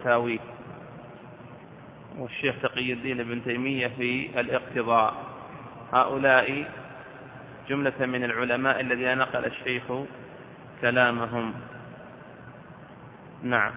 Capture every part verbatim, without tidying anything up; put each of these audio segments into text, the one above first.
فتاويه، والشيخ تقي الدين ابن تيمية في الاقتضاء. هؤلاء جملة من العلماء الذين نقل الشيخ كلامهم. نعم.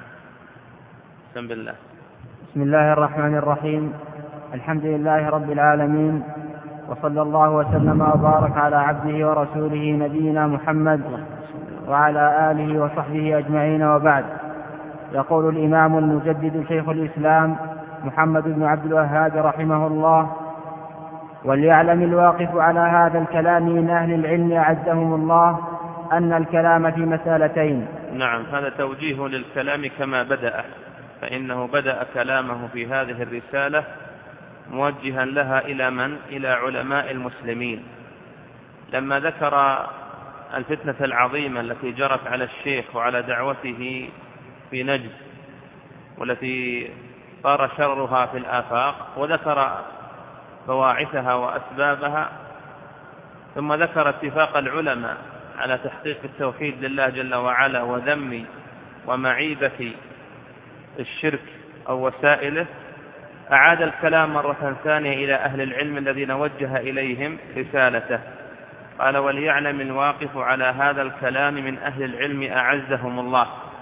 بسم الله. بسم الله الرحمن الرحيم. الحمد لله رب العالمين، وصلى الله وسلم وبارك على عبده ورسوله نبينا محمد وعلى آله وصحبه أجمعين، وبعد. يقول الإمام المجدد شيخ الإسلام محمد بن عبد الوهاب رحمه الله: وليعلم الواقف على هذا الكلام من أهل العلم أعزهم الله أن الكلام في مسألتين. نعم، هذا توجيه للكلام كما بدأ، فإنه بدأ كلامه في هذه الرسالة موجها لها إلى من؟ إلى علماء المسلمين. لما ذكر الفتنة العظيمة التي جرت على الشيخ وعلى دعوته في نجد، والتي صار شرها في الآفاق، وذكر بواعثها وأسبابها، ثم ذكر اتفاق العلماء على تحقيق التوحيد لله جل وعلا وذم ومعيبة الشرك أو وسائله، أعاد الكلام مرة ثانية إلى أهل العلم الذين وجه إليهم رسالته. قال: وليعلم الواقف على هذا الكلام من أهل العلم أعزهم الله،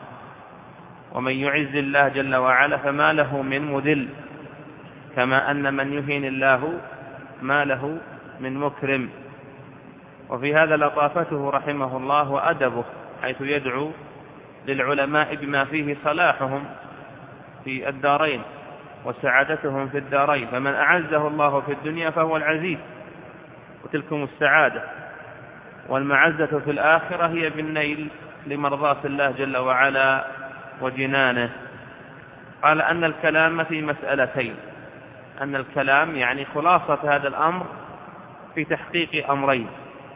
ومن يعز الله جل وعلا فما له من مذل، كما أن من يهين الله ما له من مكرم. وفي هذا لطافته رحمه الله وأدبه، حيث يدعو للعلماء بما فيه صلاحهم في الدارين وسعادتهم في الدارين، فمن أعزه الله في الدنيا فهو العزيز، وتلكم السعادة، والمعزة في الآخرة هي بالنيل لمرضاة الله جل وعلا وجنانه. قال أن الكلام في مسألتين، أن الكلام يعني خلاصة هذا الأمر في تحقيق أمرين،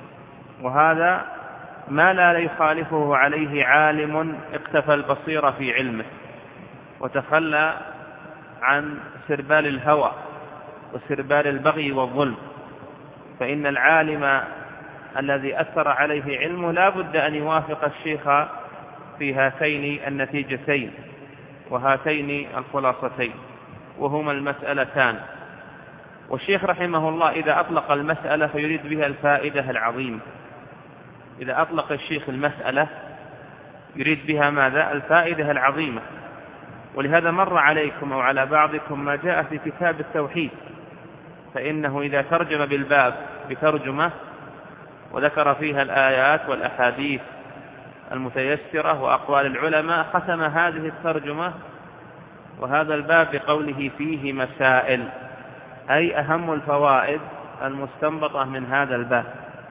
وهذا ما لا يخالفه عليه عالم اقتفى البصيرة في علمه وتخلى عن سربال الهوى وسربال البغي والظلم. فإن العالم الذي أثر عليه علمه لا بد أن يوافق الشيخ في هاتين النتيجتين وهاتين الخلاصتين، وهما المسألتان. والشيخ رحمه الله إذا أطلق المسألة فيريد بها الفائدة العظيمة. إذا أطلق الشيخ المسألة يريد بها ماذا؟ الفائدة العظيمة. ولهذا مر عليكم أو على بعضكم ما جاء في كتاب التوحيد، فإنه إذا ترجم بالباب بترجمة وذكر فيها الآيات والأحاديث المتيسرة وأقوال العلماء، ختم هذه الترجمة وهذا الباب بقوله فيه مسائل، أي أهم الفوائد المستنبطة من هذا الباب.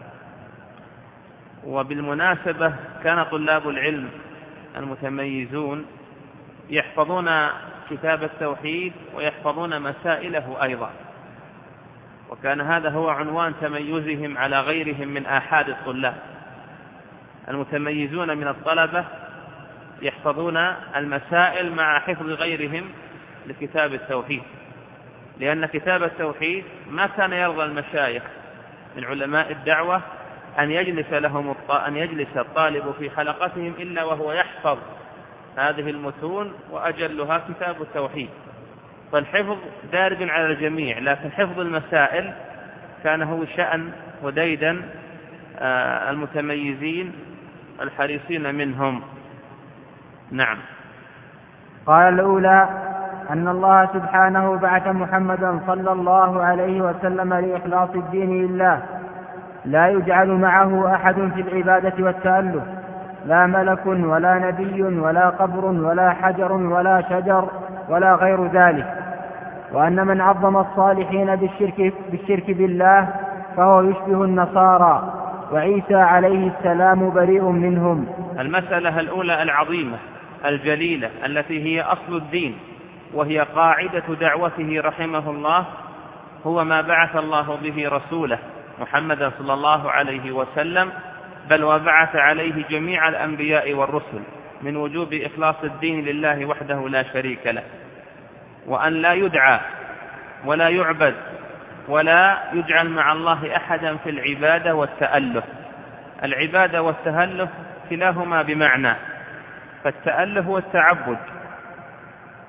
وبالمناسبة كان طلاب العلم المتميزون يحفظون كتاب التوحيد ويحفظون مسائله أيضا، وكان هذا هو عنوان تميزهم على غيرهم من آحاد الطلاب. المتميزون من الطلبة يحفظون المسائل مع حفظ غيرهم لكتاب التوحيد، لأن كتاب التوحيد ما كان يرضى المشايخ من علماء الدعوة أن يجلس لهم أن يجلس الطالب في حلقتهم إلا وهو يحفظ هذه المتون، وأجلها كتاب التوحيد. فالحفظ دارج على الجميع، لكن حفظ المسائل كان هو شأن وديدا المتميزين الحريصين منهم. نعم. قال الأولى أن الله سبحانه بعث محمدا صلى الله عليه وسلم لإخلاص الدين لله، لا يجعل معه أحد في العبادة والتألف، لا ملك ولا نبي ولا قبر ولا حجر ولا شجر ولا غير ذلك. وأن من عظم الصالحين بالشرك, بالشرك بالله فهو يشبه النصارى، وعيسى عليه السلام بريء منهم. المسألة الأولى العظيمة الجليلة التي هي أصل الدين، وهي قاعدة دعوته رحمه الله، هو ما بعث الله به رسوله محمد صلى الله عليه وسلم، بل وبعث عليه جميع الأنبياء والرسل، من وجوب إخلاص الدين لله وحده لا شريك له، وأن لا يدعى ولا يعبد ولا يجعل مع الله أحدا في العبادة والتأله. العبادة والتأله كلاهما بمعنى، فالتأله هو التعبد،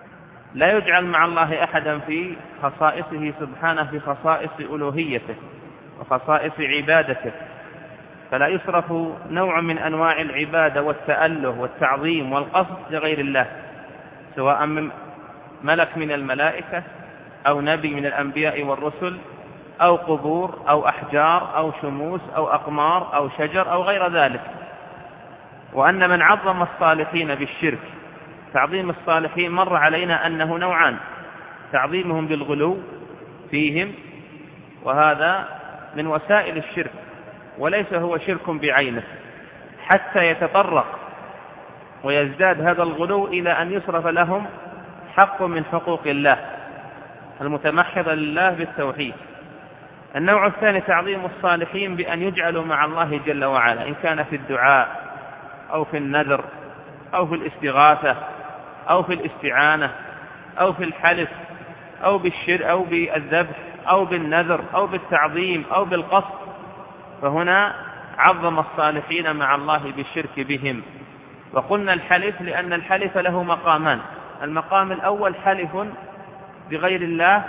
لا يجعل مع الله أحدا في خصائصه سبحانه، في خصائص ألوهيته وخصائص عبادته، فلا يصرف نوع من أنواع العبادة والتأله والتعظيم والقصد لغير الله، سواء من ملك من الملائكة أو نبي من الأنبياء والرسل أو قبور أو أحجار أو شموس أو أقمار أو شجر أو غير ذلك. وأن من عظم الصالحين بالشرك، تعظيم الصالحين مر علينا أنه نوعان: تعظيمهم بالغلو فيهم، وهذا من وسائل الشرك وليس هو شرك بعينه، حتى يتطرق ويزداد هذا الغلو إلى أن يصرف لهم حق من حقوق الله المتمحضة لله بالتوحيد. النوع الثاني تعظيم الصالحين بأن يجعلوا مع الله جل وعلا، إن كان في الدعاء أو في النذر أو في الاستغاثة أو في الاستعانة أو في الحلف أو بالشر أو بالذبح أو بالنذر أو بالتعظيم أو بالقصد، فهنا عظم الصالحين مع الله بالشرك بهم. وقلنا الحلف لأن الحلف له مقامان: المقام الأول حلف بغير الله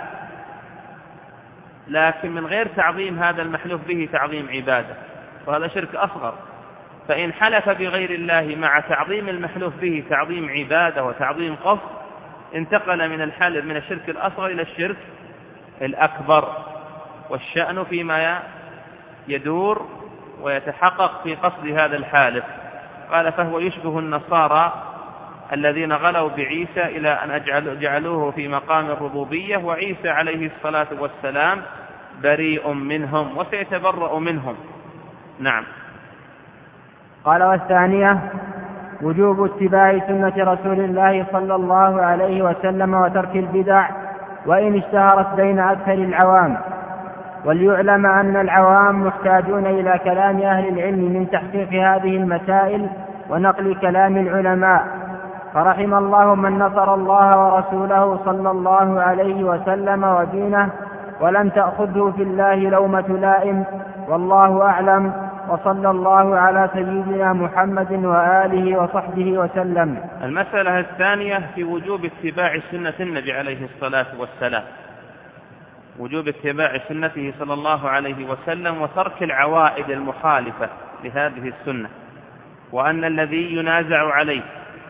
لكن من غير تعظيم هذا المحلوف به تعظيم عبادة، وهذا شرك أصغر. فإن حلف بغير الله مع تعظيم المحلوف به تعظيم عبادة وتعظيم قصد، انتقل من الحلف من الشرك الأصغر إلى الشرك الأكبر. والشأن فيما يدور ويتحقق في قصد هذا الحالف. قال: فهو يشبه النصارى الذين غلوا بعيسى إلى أن جعلوه في مقام الربوبية، وعيسى عليه الصلاة والسلام بريء منهم وسيتبرأ منهم. نعم. قال: والثانية وجوب اتباع سنة رسول الله صلى الله عليه وسلم وترك البدع وإن اشتهرت بين أكثر العوام. وليعلم أن العوام محتاجون إلى كلام أهل العلم من تحقيق هذه المسائل ونقل كلام العلماء، فرحم الله من نصر الله ورسوله صلى الله عليه وسلم ودينه ولم تأخذه في الله لومة لائم، والله أعلم، وصلى الله على سيدنا محمد وآله وصحبه وسلم. المسألة الثانية في وجوب اتباع سنة النبي عليه الصلاة والسلام، وجوب اتباع سنته صلى الله عليه وسلم وترك العوائد المخالفة لهذه السنة، وأن الذي ينازع عليه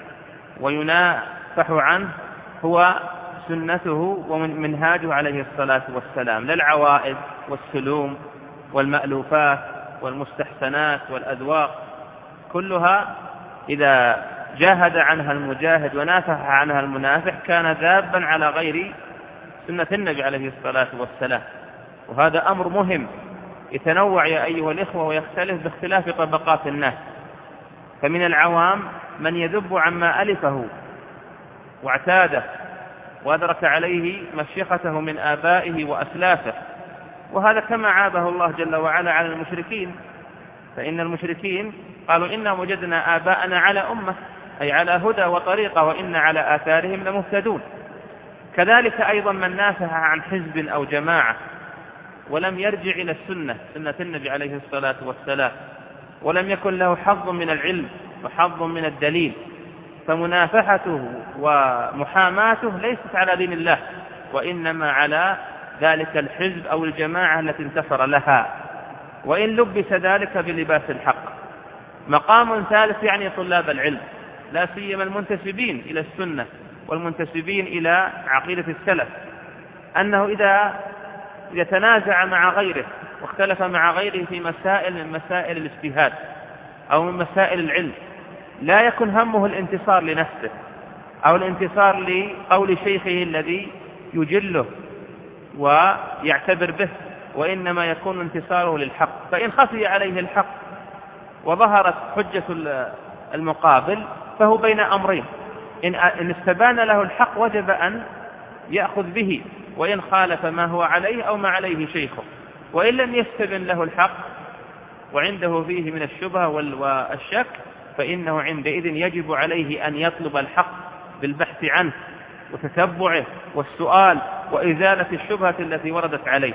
وينافح عنه هو سنته ومنهاجه عليه الصلاة والسلام، لا العوائد والسلوم والمألوفات والمستحسنات والأذواق، كلها إذا جاهد عنها المجاهد ونافح عنها المنافح كان ذابا على غير سنة النبي عليه الصلاة والسلام. وهذا أمر مهم يتنوع يا أيها الإخوة ويختلف باختلاف طبقات الناس. فمن العوام من يذب عما ألفه واعتاده وأدرك عليه مشيخته من آبائه وأسلافه، وهذا كما عابه الله جل وعلا على المشركين، فإن المشركين قالوا: إنا وجدنا آباءنا على أمة، أي على هدى وطريقة، وإن على آثارهم لمهتدون. كذلك أيضا من نافح عن حزب أو جماعة ولم يرجع إلى السنة، سنة النبي عليه الصلاة والسلام، ولم يكن له حظ من العلم وحظ من الدليل، فمنافحته ومحاماته ليست على دين الله، وإنما على ذلك الحزب أو الجماعة التي انتصر لها، وإن لبس ذلك بلباس الحق. مقام ثالث يعني طلاب العلم، لا سيما المنتسبين إلى السنة والمنتسبين إلى عقيدة السلف، أنه إذا يتنازع مع غيره واختلف مع غيره في مسائل من مسائل الاجتهاد أو من مسائل العلم، لا يكن همه الانتصار لنفسه أو الانتصار لقول شيخه الذي يجله ويعتبر به، وإنما يكون انتصاره للحق. فإن خفي عليه الحق وظهرت حجة المقابل فهو بين أمرين: إن استبان له الحق وجب أن يأخذ به، وإن خالف ما هو عليه أو ما عليه شيخه. وإن لم يستبن له الحق وعنده فيه من الشبهة والشك فإنه عندئذ يجب عليه أن يطلب الحق بالبحث عنه وتتبعه والسؤال وإزالة الشبهة التي وردت عليه.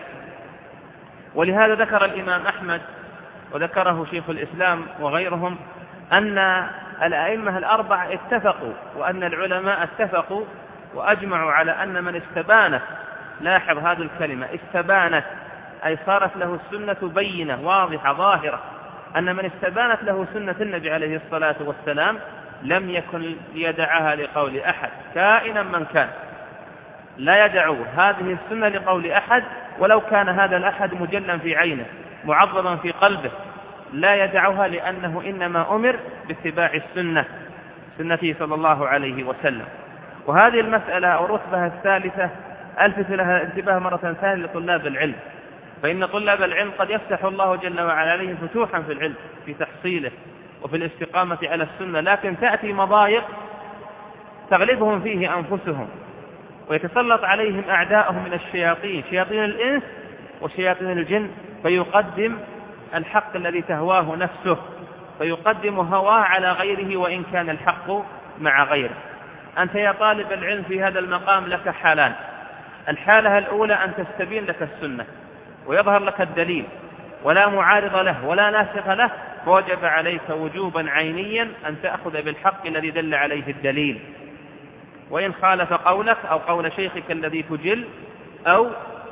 ولهذا ذكر الإمام أحمد وذكره شيخ الإسلام وغيرهم أن الأئمة الأربعة اتفقوا وأن العلماء اتفقوا وأجمعوا على أن من استبانت، لاحظ هذه الكلمة، استبانت أي صارت له السنة بينة واضحة ظاهرة، أن من استبانت له سنة النبي عليه الصلاة والسلام لم يكن ليدعها لقول أحد كائنا من كان، لا يدعو هذه السنة لقول أحد ولو كان هذا الأحد مجلا في عينه معظما في قلبه، لا يدعها، لأنه إنما أمر باتباع السنة، سنته صلى الله عليه وسلم. وهذه المسألة أو الرتبة الثالثة ألفت لها الانتباه مرة ثانية لطلاب العلم، فإن طلاب العلم قد يفتح الله جل وعلا عليهم فتوحا في العلم في تحصيله وفي الاستقامة على السنة، لكن تأتي مضايق تغلبهم فيه أنفسهم، ويتسلط عليهم أعداءهم من الشياطين، شياطين الإنس وشياطين الجن، فيقدم الحق الذي تهواه نفسه، فيقدم هواه على غيره وإن كان الحق مع غيره. أنت يا طالب العلم في هذا المقام لك حالان: الحالة الأولى أن تستبين لك السنة ويظهر لك الدليل ولا معارض له ولا ناسخ له، فوجب عليك وجوبا عينيا أن تأخذ بالحق الذي دل عليه الدليل، وإن خالف قولك أو قول شيخك الذي تجل أو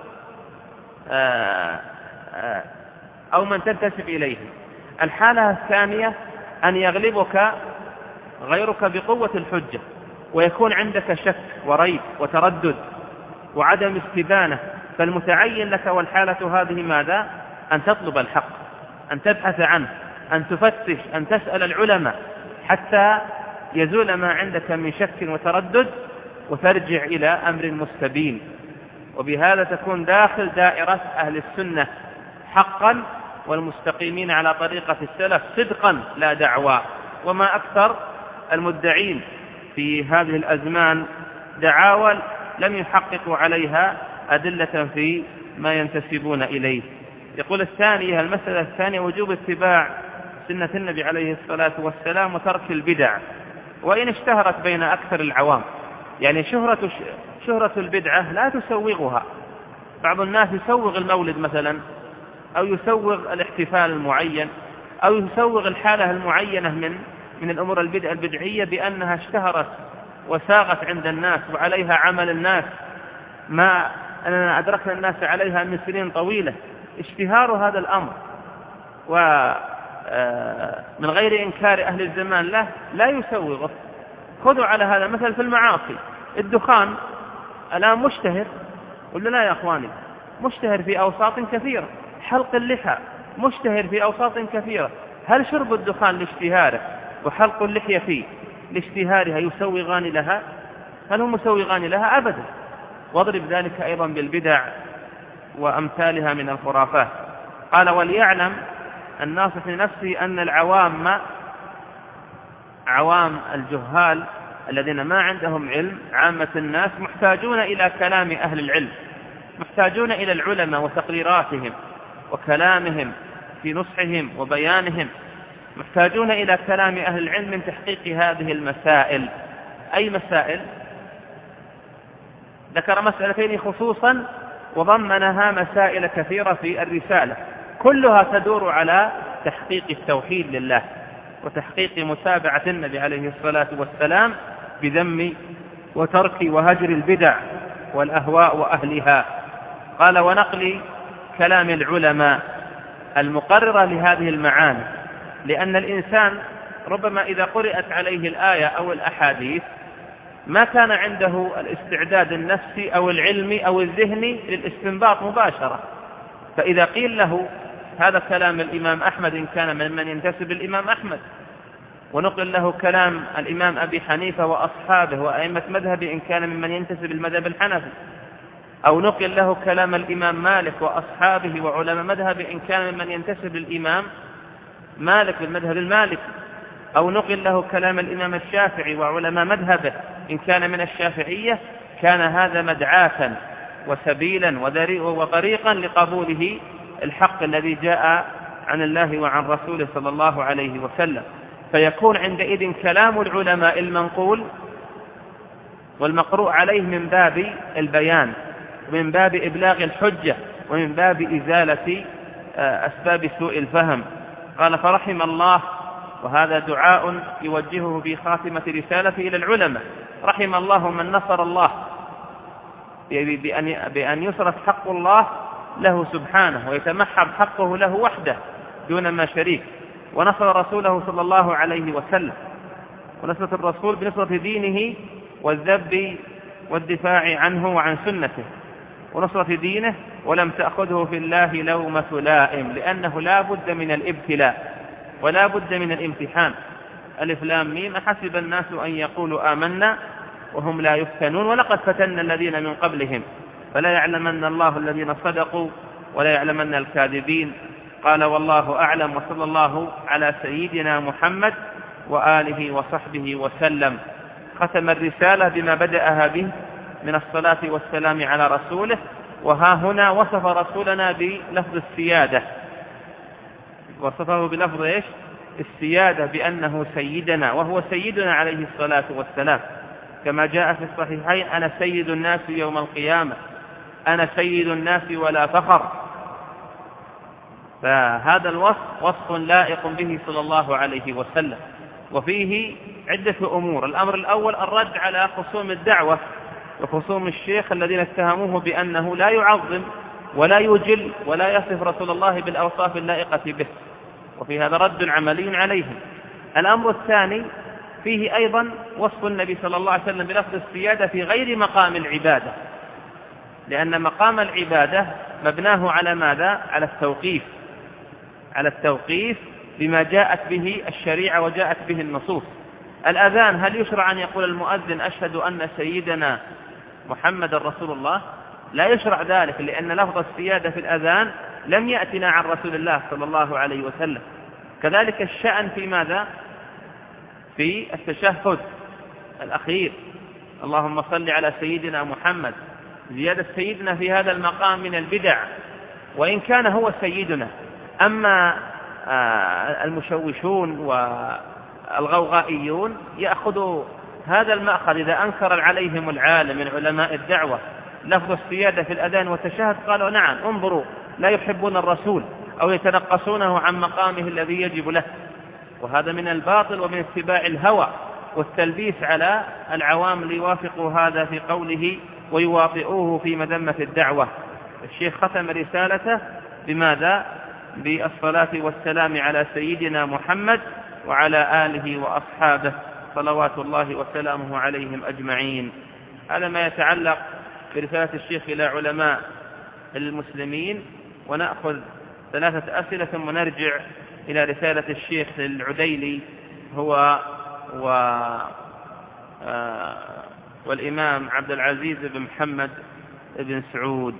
آآ آآ أو من تنتسب إليه. الحالة الثانية أن يغلبك غيرك بقوة الحجة ويكون عندك شك وريب وتردد وعدم استبانة، فالمتعين لك والحالة هذه ماذا؟ أن تطلب الحق، أن تبحث عنه، أن تفتش، أن تسأل العلماء حتى يزول ما عندك من شك وتردد وترجع إلى أمر مستبين، وبهذا تكون داخل دائرة أهل السنة حقا والمستقيمين على طريقة السلف صدقا لا دعوى. وما أكثر المدعين في هذه الأزمان دعاوى لم يحققوا عليها أدلة في ما ينتسبون إليه. يقول الثانية، المسألة الثانية وجوب اتباع سنة النبي عليه الصلاة والسلام وترك البدع، وإن اشتهرت بين أكثر العوام، يعني شهرة, شهرة البدعة لا تسوغها. بعض الناس يسوغ المولد مثلا، أو يسوغ الاحتفال المعين، أو يسوغ الحالة المعينة من من الأمور البدع البدعية بأنها اشتهرت وساغت عند الناس وعليها عمل الناس ما أننا أدركنا الناس عليها من سنين طويلة. اشتهار هذا الأمر ومن غير إنكار أهل الزمان له لا يسوغه. خذوا على هذا مثل في المعاصي، الدخان الآن مشتهر، ولا لا يا أخواني؟ مشتهر في أوساط كثيرة، حلق اللحى مشتهر في أوساط كثيرة. هل شرب الدخان لاشتهاره وحلق اللحية فيه لاشتهارها يسوغان لها؟ هل هم مسوغان لها؟ أبدا. واضرب ذلك أيضا بالبدع وأمثالها من الخرافات. قال: وليعلم الناصح لنفسه أن العوام، عوام الجهال الذين ما عندهم علم، عامة الناس محتاجون إلى كلام أهل العلم، محتاجون إلى العلماء وتقريراتهم وكلامهم في نصحهم وبيانهم، محتاجون إلى كلام أهل العلم من تحقيق هذه المسائل. أي مسائل؟ ذكر مسألتين خصوصا وضمنها مسائل كثيرة في الرسالة، كلها تدور على تحقيق التوحيد لله وتحقيق متابعة النبي عليه الصلاة والسلام بذم وترك وهجر البدع والأهواء وأهلها. قال: ونقل كلام العلماء المقررة لهذه المعاني، لأن الإنسان ربما إذا قرأت عليه الآية أو الأحاديث ما كان عنده الاستعداد النفسي أو العلمي أو الذهني للاستنباط مباشرة، فإذا قيل له هذا كلام الإمام أحمد إن كان ممن ينتسب الإمام أحمد، ونقل له كلام الإمام أبي حنيفة وأصحابه وأئمة مذهبه إن كان ممن ينتسب المذهب الحنفي، أو نقل له كلام الإمام مالك وأصحابه وعلماء مذهبه إن كان ممن ينتسب الإمام مالك بالمذهب المالكي، أو نقل له كلام الإمام الشافعي وعلماء مذهبه إن كان من الشافعية، كان هذا مدعاة وسبيلا وطريقا لقبوله الحق الذي جاء عن الله وعن رسوله صلى الله عليه وسلم. فيكون عندئذ كلام العلماء المنقول والمقروء عليه من باب البيان ومن باب إبلاغ الحجة ومن باب إزالة أسباب سوء الفهم. قال: فرحم الله، وهذا دعاء يوجهه في خاتمة رسالة إلى العلماء، رحم الله من نصر الله بأن, بأن يصرف حق الله له سبحانه ويتمحض حقه له وحده دون ما شريك، ونصر رسوله صلى الله عليه وسلم، ونصرة الرسول بنصرة دينه والذب والدفاع عنه وعن سنته، ونصرة دينه ولم تأخذه في الله لومة لائم، لأنه لا بد من الابتلاء ولا بد من الامتحان. ألف لام ميم أحسب الناس أن يقولوا آمنا وهم لا يفتنون ولقد فتنا الذين من قبلهم فلا يعلمن الله الذين صدقوا ولا يعلمن الكاذبين. قال والله أعلم، وصلى الله على سيدنا محمد وآله وصحبه وسلم. ختم الرسالة بما بدأها به من الصلاة والسلام على رسوله، وها هنا وصف رسولنا بلفظ السيادة، وصفه بلفظ إيش؟ السيادة، بأنه سيدنا، وهو سيدنا عليه الصلاة والسلام، كما جاء في الصحيحين: أنا سيد الناس يوم القيامة، أنا سيد الناس ولا فخر. فهذا الوصف وصف لائق به صلى الله عليه وسلم، وفيه عدة أمور. الأمر الأول الرد على خصوم الدعوة وخصوم الشيخ الذين اتهموه بأنه لا يعظم ولا يجل ولا يصف رسول الله بالأوصاف اللائقة به، وفي هذا رد عملي عليهم. الأمر الثاني فيه أيضا وصف النبي صلى الله عليه وسلم بلفظ السيادة في غير مقام العبادة، لأن مقام العبادة مبناه على ماذا؟ على التوقيف، على التوقيف بما جاءت به الشريعة وجاءت به النصوص. الأذان، هل يشرع أن يقول المؤذن أشهد أن سيدنا محمد رسول الله؟ لا يشرع ذلك، لأن لفظ السيادة في الأذان لم يأتنا عن رسول الله صلى الله عليه وسلم. كذلك الشأن في ماذا؟ في التشهد الأخير: اللهم صل على سيدنا محمد. زيادة سيدنا في هذا المقام من البدع، وإن كان هو سيدنا. أما المشوشون والغوغائيون يأخذوا هذا المأخذ إذا أنكر عليهم العالم من علماء الدعوة لفظ السيادة في الأذان والتشهد، قالوا نعم انظروا لا يحبون الرسول أو يتنقصونه عن مقامه الذي يجب له. وهذا من الباطل ومن اتباع الهوى والتلبيس على العوام ليوافقوا هذا في قوله ويواطئوه في مذمة الدعوة. الشيخ ختم رسالته بماذا؟ بالصلاة والسلام على سيدنا محمد وعلى آله وأصحابه صلوات الله وسلامه عليهم أجمعين. هذا ما يتعلق برسالة الشيخ إلى علماء المسلمين. ونأخذ ثلاثة أسئلة ثم نرجع إلى رسالة الشيخ العديلي هو و والإمام عبد العزيز بن محمد بن سعود.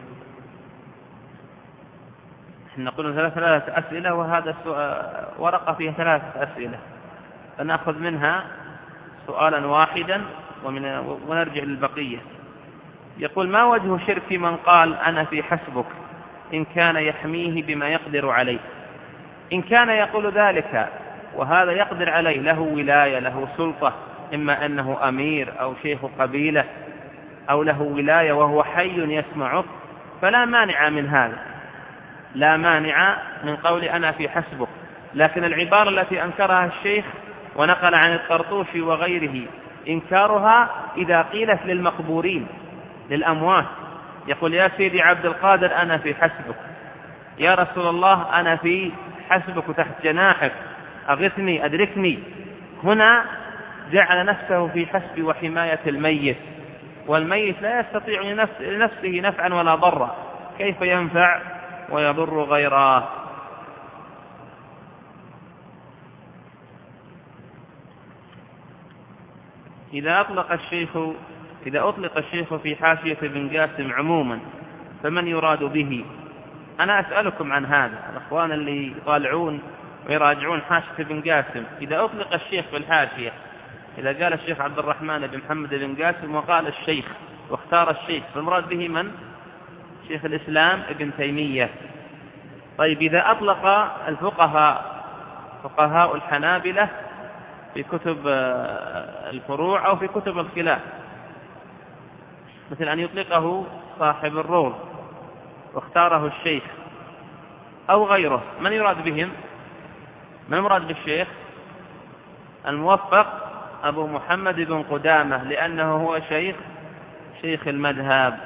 نقول ثلاثة أسئلة، وهذا ورقة فيها ثلاثة أسئلة، فنأخذ منها سؤالا واحدا ونرجع للبقية. يقول: ما وجه شرك من قال أنا في حسبك إن كان يحميه بما يقدر عليه؟ إن كان يقول ذلك وهذا يقدر عليه، له ولاية له سلطة، إما أنه أمير أو شيخ قبيلة أو له ولاية وهو حي يسمعه، فلا مانع من هذا، لا مانع من قول أنا في حسبك. لكن العبارة التي أنكرها الشيخ ونقل عن الطرطوشي وغيره إنكارها إذا قيلت للمقبورين للأموات، يقول: يا سيدي عبد القادر أنا في حسبك، يا رسول الله أنا في حسبك تحت جناحك، أغثني أدركني. هنا جعل نفسه في حسب وحماية الميت، والميت لا يستطيع لنفسه نفعا ولا ضرا، كيف ينفع ويضر غيره؟ إذا أطلق الشيخ إذا أطلق الشيخ في حاشية ابن قاسم عموما فمن يراد به؟ أنا أسألكم عن هذا الأخوان اللي يطالعون ويراجعون حاشية ابن قاسم. إذا أطلق الشيخ في الحاشية، إذا قال الشيخ عبد الرحمن بن محمد بن قاسم وقال الشيخ واختار الشيخ، فالمراد به من؟ شيخ الإسلام ابن تيمية. طيب إذا أطلق الفقهاء فقهاء الحنابلة في كتب الفروع أو في كتب الخلاف، مثل أن يطلقه صاحب الروض واختاره الشيخ أو غيره، من يراد بهم؟ من المراد بالشيخ؟ الموفق أبو محمد بن قدامة لأنه هو شيخ شيخ المذهب.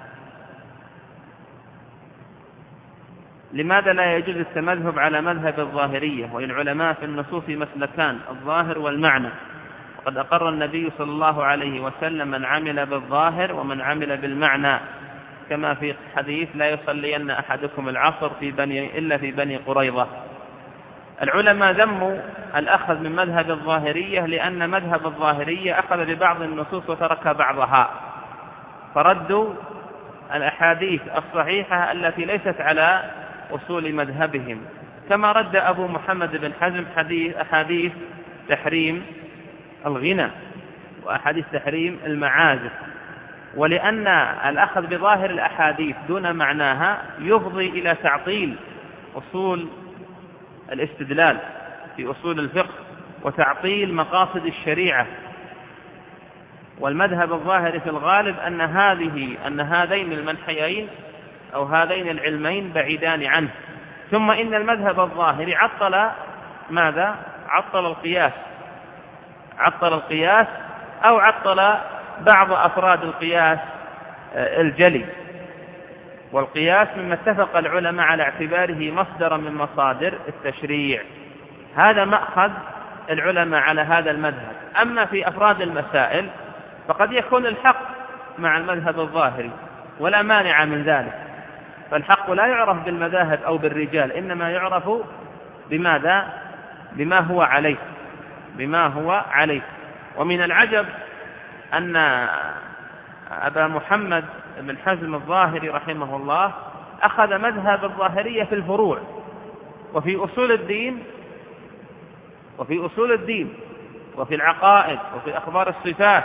لماذا لا يجوز التمذهب على مذهب الظاهرية؟ وللعلماء في النصوص مسلكان، الظاهر والمعنى، وقد أقر النبي صلى الله عليه وسلم من عمل بالظاهر ومن عمل بالمعنى، كما في حديث لا يصلين أحدكم العصر في بني إلا في بني قريظة. العلماء ذموا الأخذ من مذهب الظاهرية لأن مذهب الظاهرية أخذ ببعض النصوص وترك بعضها، فردوا الأحاديث الصحيحة التي ليست على أصول مذهبهم، كما رد أبو محمد بن حزم حديث أحاديث تحريم الغنى وأحاديث تحريم المعازف. ولأن الأخذ بظاهر الأحاديث دون معناها يفضي إلى تعطيل أصول الاستدلال في أصول الفقه وتعطيل مقاصد الشريعة. والمذهب الظاهري في الغالب أن هذه أن هذين المنحيين أو هذين العلمين بعيدان عنه. ثم إن المذهب الظاهري عطل ماذا؟ عطل القياس، عطل القياس أو عطل بعض أفراد القياس الجلي. والقياس مما اتفق العلماء على اعتباره مصدرا من مصادر التشريع، هذا مأخذ العلماء على هذا المذهب. أما في أفراد المسائل فقد يكون الحق مع المذهب الظاهري ولا مانع من ذلك، فالحق لا يعرف بالمذاهب أو بالرجال، إنما يعرف بماذا؟ بما هو عليه بما هو عليه. ومن العجب أن أبا محمد بن حزم الظاهري رحمه الله أخذ مذهب الظاهرية في الفروع وفي أصول الدين وفي أصول الدين وفي العقائد وفي أخبار الصفات،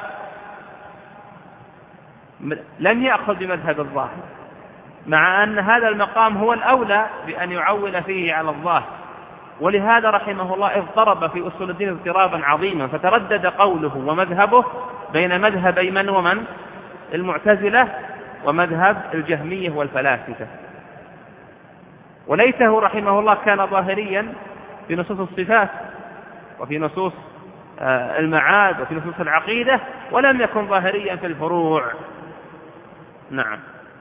لم يأخذ بمذهب الظاهر، مع أن هذا المقام هو الأولى بأن يعول فيه على الظاهر. ولهذا رحمه الله اضطرب في أصول الدين اضطرابا عظيما، فتردد قوله ومذهبه بين مذهبي من ومن؟ المعتزلة ومذهب الجهمية والفلاسفة. وليته رحمه الله كان ظاهريا في نصوص الصفات وفي نصوص المعاد وفي نصوص العقيدة، ولم يكن ظاهريا في الفروع. نعم.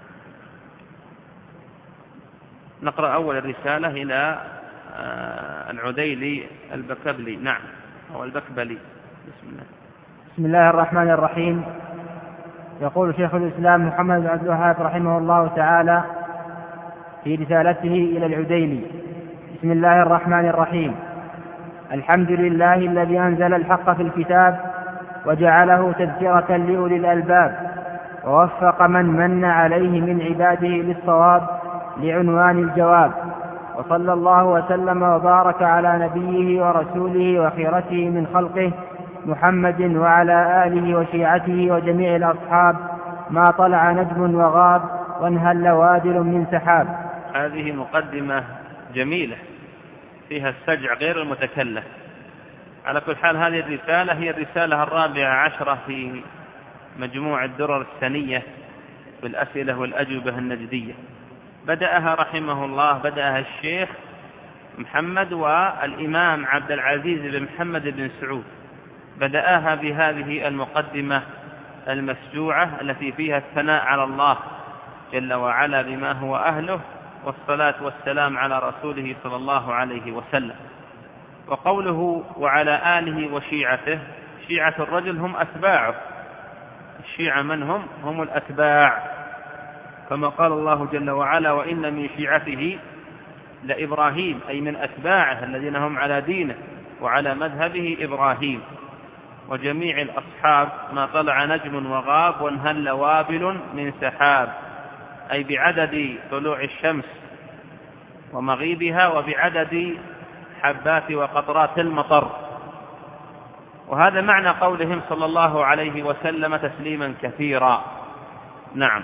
نقرأ أول الرسالة إلى العديلي البكبلي. نعم، أو البكبلي. بسم الله. بسم الله الرحمن الرحيم. يقول شيخ الإسلام محمد بن عبد الوهاب رحمه الله تعالى في رسالته إلى العديلي: بسم الله الرحمن الرحيم. الحمد لله الذي أنزل الحق في الكتاب وجعله تذكرة لأولي الألباب، ووفق من من عليه من عباده للصواب لعنوان الجواب، وصلى الله وسلم وبارك على نبيه ورسوله وخيرته من خلقه محمد وعلى آله وشيعته وجميع الأصحاب، ما طلع نجم وغاب وانهل وادل من سحاب. هذه مقدمة جميلة فيها السجع غير المتكلف. على كل حال هذه الرسالة هي الرسالة الرابعة عشرة في مجموع الدرر السنية بالأسئلة والأجوبة النجدية. بدأها رحمه الله بدأها الشيخ محمد والإمام عبد العزيز بن محمد بن سعود، بدأها بهذه المقدمة المسجوعة التي فيها الثناء على الله جل وعلا بما هو أهله، والصلاة والسلام على رسوله صلى الله عليه وسلم. وقوله وعلى آله وشيعته، شيعة الرجل هم أتباعه، الشيعة من هم؟ هم الأتباع، كما قال الله جل وعلا: وإن من شيعته لإبراهيم، أي من أتباعه الذين هم على دينه وعلى مذهبه إبراهيم. وجميع الأصحاب ما طلع نجم وغاب وانهل وابل من سحاب، أي بعدد طلوع الشمس ومغيبها وبعدد حبات وقطرات المطر. وهذا معنى قولهم صلى الله عليه وسلم تسليما كثيرا. نعم.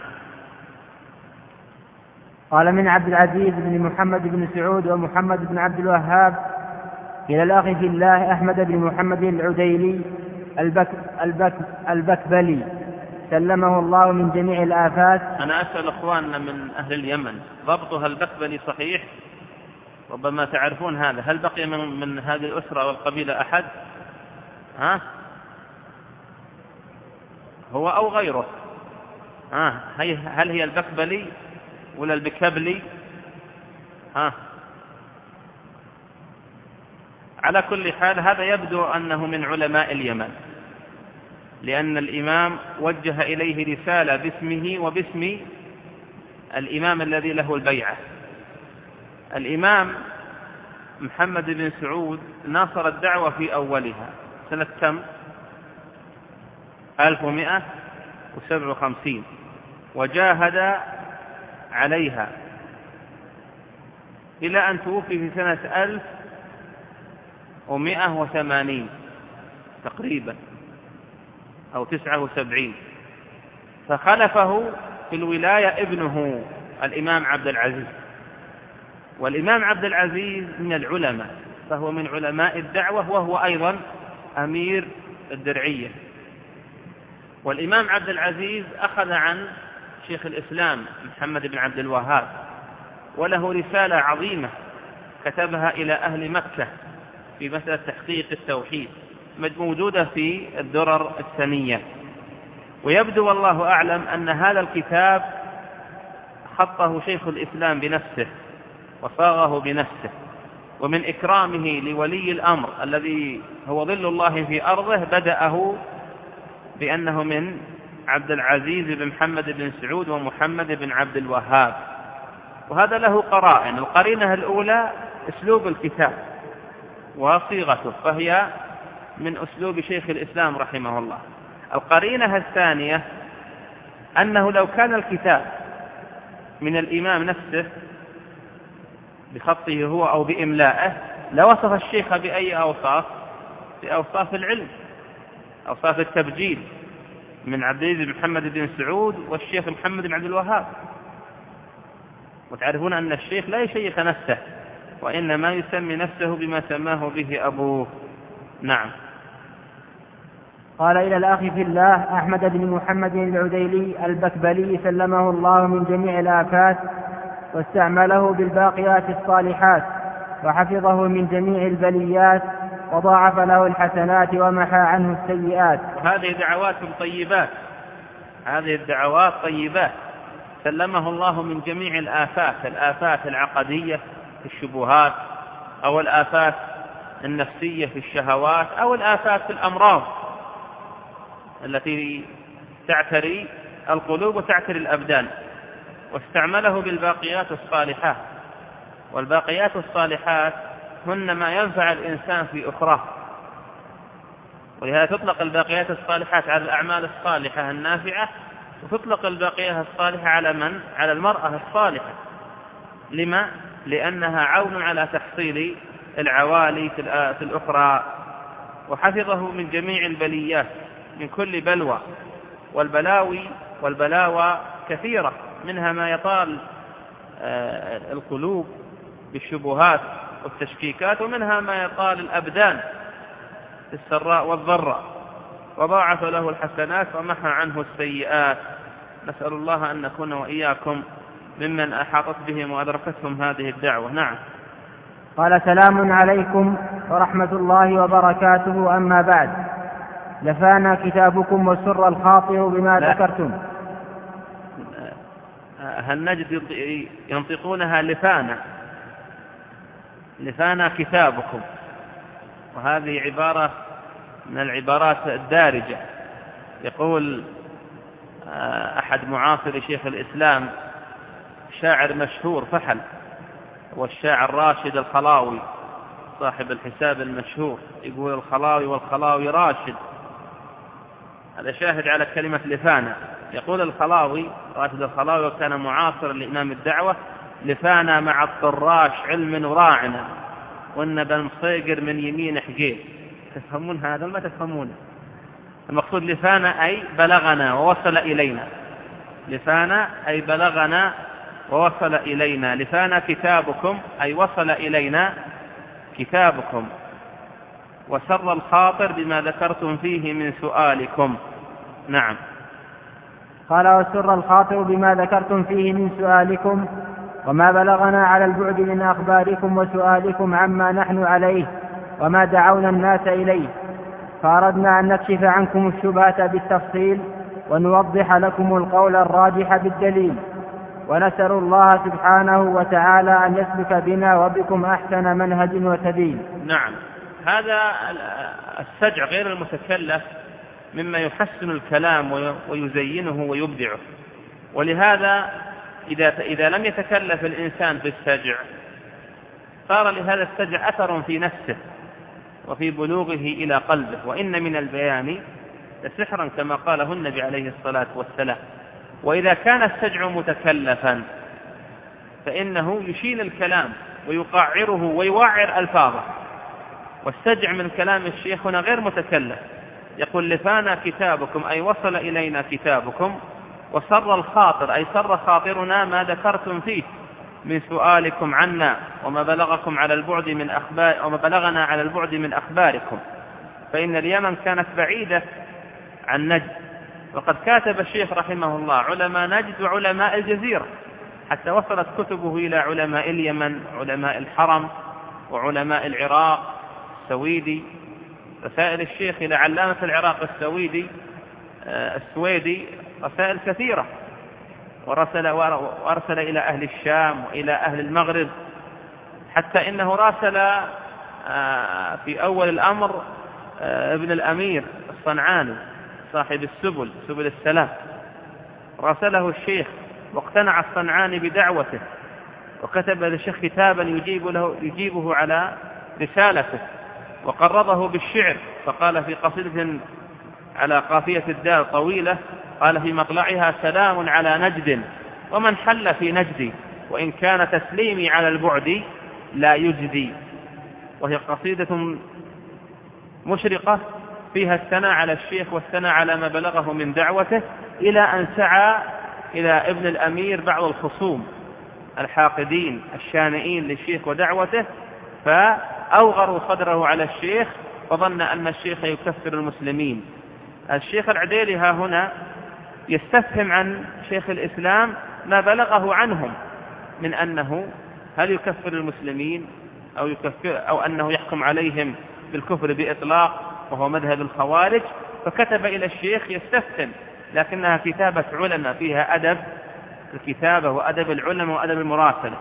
قال من عبد العزيز بن محمد بن سعود ومحمد بن عبد الوهاب إلى الأخ في الله أحمد بن محمد العديلي البك البك البكبلي سلمه الله من جميع الآفات. أنا أسأل أخواننا من أهل اليمن ضبطها البكبلي صحيح؟ ربما تعرفون هذا. هل بقي من, من هذه الأسرة والقبيلة أحد؟ ها؟ هو أو غيره. آه هل هي البكبلي ولا البكبلي؟ آه على كل حال هذا يبدو أنه من علماء اليمن، لأن الإمام وجه إليه رسالة باسمه وباسم الإمام الذي له البيعة. الإمام محمد بن سعود ناصر الدعوة في أولها سنة كم؟ ألف ومئة وسبع وخمسين، وجاهد عليها إلى أن توفي في سنة ألف ومئة وثمانين تقريبا أو تسعة وسبعين، فخلفه في الولاية ابنه الإمام عبد العزيز. والإمام عبد العزيز من العلماء، فهو من علماء الدعوة، وهو أيضا أمير الدرعية. والإمام عبد العزيز أخذ عن شيخ الإسلام محمد بن عبد الوهاب، وله رسالة عظيمة كتبها إلى أهل مكة في مسألة تحقيق التوحيد، موجودة في الدرر الثنية. ويبدو والله أعلم أن هذا الكتاب خطه شيخ الإسلام بنفسه وصاغه بنفسه، ومن إكرامه لولي الأمر الذي هو ظل الله في أرضه بدأه بأنه من عبد العزيز بن محمد بن سعود ومحمد بن عبد الوهاب. وهذا له قرائن. القرينة الأولى أسلوب الكتاب وصيغته، فهي من أسلوب شيخ الإسلام رحمه الله. القرينة الثانية أنه لو كان الكتاب من الإمام نفسه بخطه هو أو بإملائه لوصف الشيخ بأي أوصاف؟ بأوصاف العلم، أوصاف التبجيل، من عبد العزيز بن محمد بن سعود والشيخ محمد بن عبد الوهاب. وتعرفون أن الشيخ لا يشيخ نفسه، وإنما يسمي نفسه بما سماه به أبوه. نعم. قال: إلى الأخ في الله أحمد بن محمد العديلي البكبلي سلمه الله من جميع الآفات، واستعمله بالباقيات الصالحات، وحفظه من جميع البليات، وضاعف له الحسنات ومحى عنه السيئات. هذه دعوات طيبات، هذه الدعوات طيبات. سلمه الله من جميع الآفات، الآفات العقدية في الشبهات، أو الآفات النفسية في الشهوات، أو الآفات في الأمراض التي تعتري القلوب وتعتري الأبدان. واستعمله بالباقيات الصالحات، والباقيات الصالحات هن ما ينفع الإنسان في أخراه، ولهذا تطلق الباقيات الصالحات على الأعمال الصالحة النافعة، وتطلق الباقيات الصالحة على من؟ على المرأة الصالحة. لما؟ لأنها عون على تحصيل العوالي في الأخرى. وحفظه من جميع البليات، من كل بلوى، والبلاوي والبلاوى كثيرة، منها ما يطال القلوب بالشبهات والتشكيكات، ومنها ما يطال الأبدان السراء والضراء. وضاعف له الحسنات ومحى عنه السيئات. نسأل الله أن نكون وإياكم ممن أحاطت بهم وأدركتهم هذه الدعوة. نعم. قال: سلام عليكم ورحمة الله وبركاته، أما بعد، لفانا كتابكم وسر الخاطر بما لا. ذكرتم. هل نجد ينطقونها لفانا؟ لفانا كتابكم، وهذه عبارة من العبارات الدارجة. يقول أحد معاصر شيخ الإسلام، شاعر مشهور فحل، والشاعر راشد الخلاوي صاحب الحساب المشهور، يقول: الخلاوي والخلاوي راشد. هذا شاهد على كلمة لفانا. يقول الخلاوي، راشد الخلاوي، وكان معاصرا لإمام الدعوة: لفانا مع الطراش علم وراعنا، والنبى مصيقر من يمين حقيق. تفهمون هذا ما تفهمون؟ المقصود لفانا أي بلغنا ووصل إلينا، لفانا أي بلغنا ووصل إلينا. لفانا كتابكم أي وصل إلينا كتابكم، وسر الخاطر بما ذكرتم فيه من سؤالكم. نعم. قال: وسر الخاطر بما ذكرتم فيه من سؤالكم، وما بلغنا على البعد من أخباركم وسؤالكم عما نحن عليه وما دعونا الناس إليه، فأردنا أن نكشف عنكم الشبهة بالتفصيل ونوضح لكم القول الراجح بالدليل، ونسأل الله سبحانه وتعالى أن يسلك بنا وبكم أحسن منهج وسبيل. نعم، هذا السجع غير المتكلف مما يحسن الكلام ويزينه ويبدعه، ولهذا إذا, إذا لم يتكلف الإنسان في السجع صار لهذا السجع أثر في نفسه وفي بلوغه إلى قلبه. وإن من البيان لسحرا كما قاله النبي عليه الصلاة والسلام. وإذا كان السجع متكلفا فإنه يشيل الكلام ويقعره ويوعر ألفاظه، والسجع من كلام الشيخ هنا غير متكلف. يقول لفانا كتابكم أي وصل إلينا كتابكم، وسر الخاطر أي سر خاطرنا ما ذكرتم فيه من سؤالكم عنا، وما بلغكم على البعد من أخبار وما بلغنا على البعد من أخباركم، فإن اليمن كانت بعيدة عن نجد، وقد كاتب الشيخ رحمه الله علماء نجد وعلماء الجزيرة، حتى وصلت كتبه إلى علماء اليمن، علماء الحرم، وعلماء العراق السويدي. رسائل الشيخ إلى علامة العراق السويدي السويدي رسائل كثيرة، ورسل, وارسل إلى أهل الشام وإلى أهل المغرب، حتى إنه راسل في أول الأمر ابن الأمير الصنعاني صاحب السبل سبل السلام، راسله الشيخ واقتنع الصنعاني بدعوته، وكتب للشيخ كتابا يجيب له يجيبه على رسالته، وقرضه بالشعر، فقال في قصيدة على قافية الدار طويلة، قال في مطلعها: سلام على نجد ومن حل في نجدي، وإن كان تسليمي على البعد لا يجدي. وهي قصيدة مشرقة فيها الثناء على الشيخ والثناء على ما بلغه من دعوته، إلى أن سعى إلى ابن الأمير بعض الخصوم الحاقدين الشانئين للشيخ ودعوته، فأوغروا صدره على الشيخ، فظن أن الشيخ يكفر المسلمين. الشيخ العديلي ها هنا يستفهم عن شيخ الإسلام ما بلغه عنهم من أنه هل يكفر المسلمين أو, يكفر أو أنه يحكم عليهم بالكفر بإطلاق وهو مذهب الخوارج، فكتب إلى الشيخ يستفهم، لكنها كتابة علماء فيها أدب الكتابة وأدب العلماء وأدب المراسلة.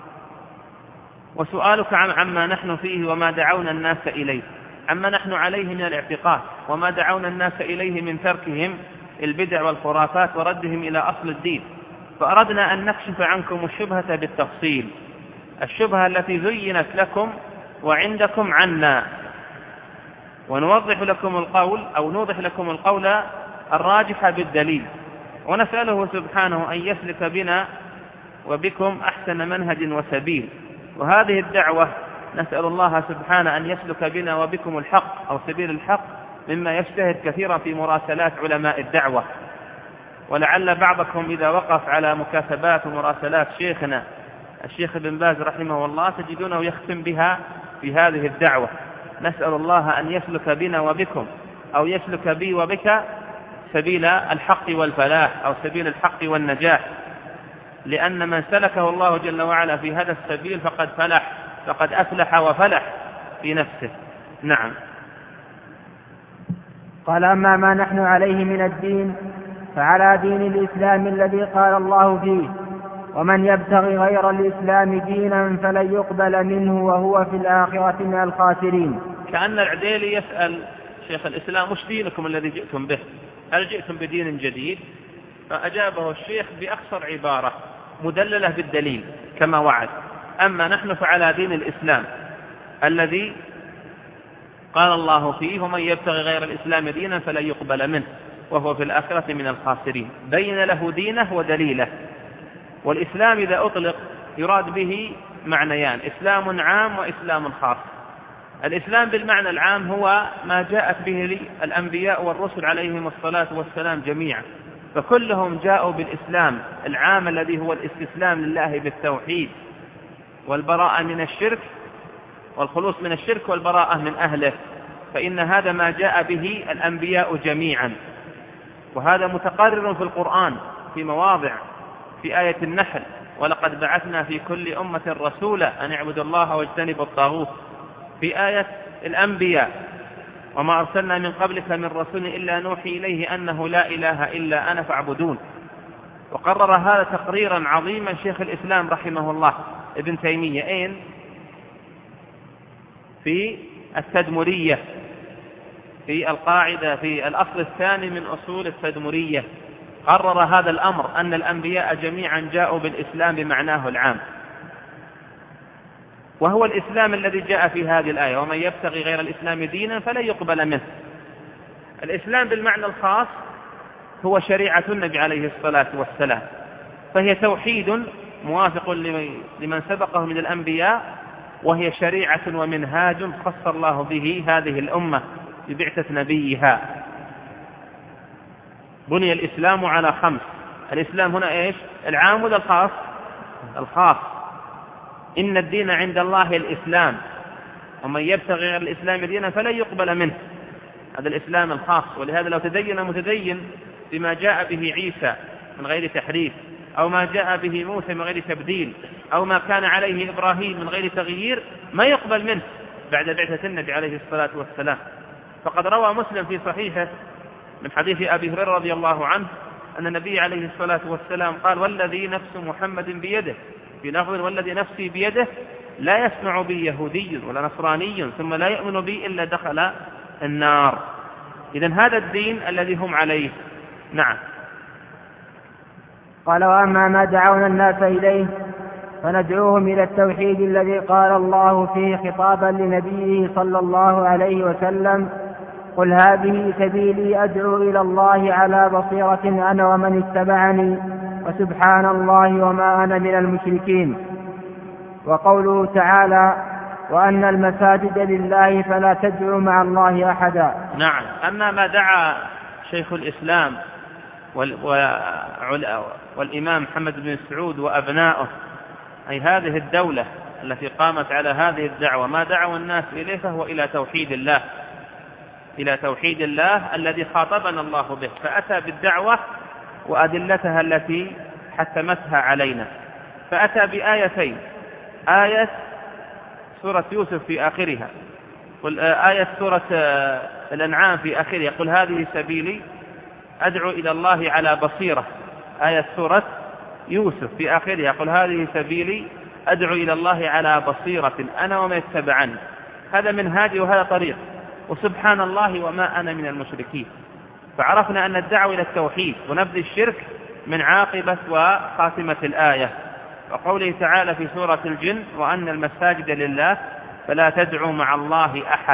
وسؤالك عما نحن فيه وما دعونا الناس إليه، عما نحن عليه من الاعتقاد وما دعونا الناس إليه من تركهم البدع والخرافات وردهم إلى أصل الدين. فأردنا أن نكشف عنكم الشبهة بالتفصيل، الشبهة التي زينت لكم وعندكم عنا، ونوضح لكم القول أو نوضح لكم القول الراجح بالدليل، ونسأله سبحانه أن يسلك بنا وبكم أحسن منهج وسبيل. وهذه الدعوة نسأل الله سبحانه أن يسلك بنا وبكم الحق أو سبيل الحق، مما يجتهد كثيرا في مراسلات علماء الدعوة. ولعل بعضكم إذا وقف على مكاتبات ومراسلات شيخنا الشيخ ابن باز رحمه الله تجدونه يختم بها في هذه الدعوة: نسأل الله أن يسلك بنا وبكم أو يسلك بي وبك سبيل الحق والفلاح أو سبيل الحق والنجاح، لأن من سلكه الله جل وعلا في هذا السبيل فقد فلح، فقد أفلح وفلح في نفسه. نعم. قال: أما ما نحن عليه من الدين فعلى دين الإسلام الذي قال الله فيه: ومن يبتغي غير الإسلام دينا فلن يقبل منه وهو في الآخرة من الخاسرين. كأن العديلي يسأل شيخ الإسلام: وش دينكم الذي جئتم به؟ هل جئتم بدين جديد؟ فأجابه الشيخ بأخصر عبارة مدللة بالدليل كما وعد: أما نحن فعلى دين الإسلام الذي قال الله فيه: ومن يبتغي غير الإسلام دينا فلن يقبل منه وهو في الآخرة من الخاسرين. بين له دينه ودليله. والإسلام إذا أطلق يراد به معنيان: إسلام عام وإسلام خاص. الإسلام بالمعنى العام هو ما جاءت به الأنبياء والرسل عليهم الصلاة والسلام جميعا، فكلهم جاءوا بالإسلام العام الذي هو الاستسلام لله بالتوحيد والبراءة من الشرك والخلوص من الشرك والبراءة من أهله، فإن هذا ما جاء به الأنبياء جميعا، وهذا متقرر في القرآن في مواضع. في آية النحل: ولقد بعثنا في كل أمة رسولا أن اعبدوا الله واجتنبوا الطاغوت. في آية الأنبياء: وما أرسلنا من قبلك من رسول إلا نوحي إليه أنه لا إله إلا أنا فاعبدون. وقرر هذا تقريرا عظيما شيخ الإسلام رحمه الله ابن تيمية أين؟ في التدمرية، في القاعدة في الأصل الثاني من أصول التدمرية، قرر هذا الأمر أن الأنبياء جميعا جاءوا بالإسلام بمعناه العام، وهو الإسلام الذي جاء في هذه الآية: ومن يبتغي غير الإسلام دينا فلن يقبل منه. الإسلام بالمعنى الخاص هو شريعة النبي عليه الصلاة والسلام، فهي توحيد موافق لمن سبقه من الأنبياء، وهي شريعة ومنهاج خص الله به هذه الأمة ببعثة نبيها. بني الإسلام على خمس. الإسلام هنا إيش؟ العام ولا الخاص؟ الخاص. إن الدين عند الله الإسلام، ومن يبتغي غير الإسلام دينا فلن يقبل منه. هذا الإسلام الخاص. ولهذا لو تدين متدين بما جاء به عيسى من غير تحريف، أو ما جاء به موسى من غير تبديل، أو ما كان عليه إبراهيم من غير تغيير، ما يقبل منه بعد بعثة النبي عليه الصلاة والسلام. فقد روى مسلم في صحيحه من حديث أبي هريرة رضي الله عنه أن النبي عليه الصلاة والسلام قال: والذي نفس محمد بيده، في لفظ والذي نفسي بيده، لا يسمع بي يهودي ولا نصراني ثم لا يؤمن بي إلا دخل النار. إذن هذا الدين الذي هم عليه. نعم. قال: وأما ما دعونا الناس إليه فندعوهم إلى التوحيد الذي قال الله فيه خطابا لنبيه صلى الله عليه وسلم: قل هذه سبيلي أدعو إلى الله على بصيرة أنا ومن اتبعني وسبحان الله وما أنا من المشركين. وقوله تعالى: وأن المساجد لله فلا تدعوا مع الله أحدا. نعم. أما ما دعا شيخ الإسلام والإمام محمد بن سعود وأبنائه، أي هذه الدولة التي قامت على هذه الدعوة، ما دعوا الناس إليه فهو إلى توحيد الله، إلى توحيد الله الذي خاطبنا الله به، فأتى بالدعوة وأدلتها التي حتمتها علينا. فأتى بآيتين: آية سورة يوسف في آخرها، آية سورة الأنعام في آخرها: قل هذه سبيلي أدعو إلى الله على بصيرة. آية سورة يوسف في آخرها: قل هذه سبيلي أدعو إلى الله على بصيرة أنا ومن اتبعني. هذا منهاجي وهذا طريق، وسبحان الله وما أنا من المشركين. فعرفنا أن الدعوة إلى التوحيد ونبذ الشرك من عاقبة وخاتمة الآية. وقوله تعالى في سورة الجن: وأن المساجد لله فلا تدعوا مع الله أحد.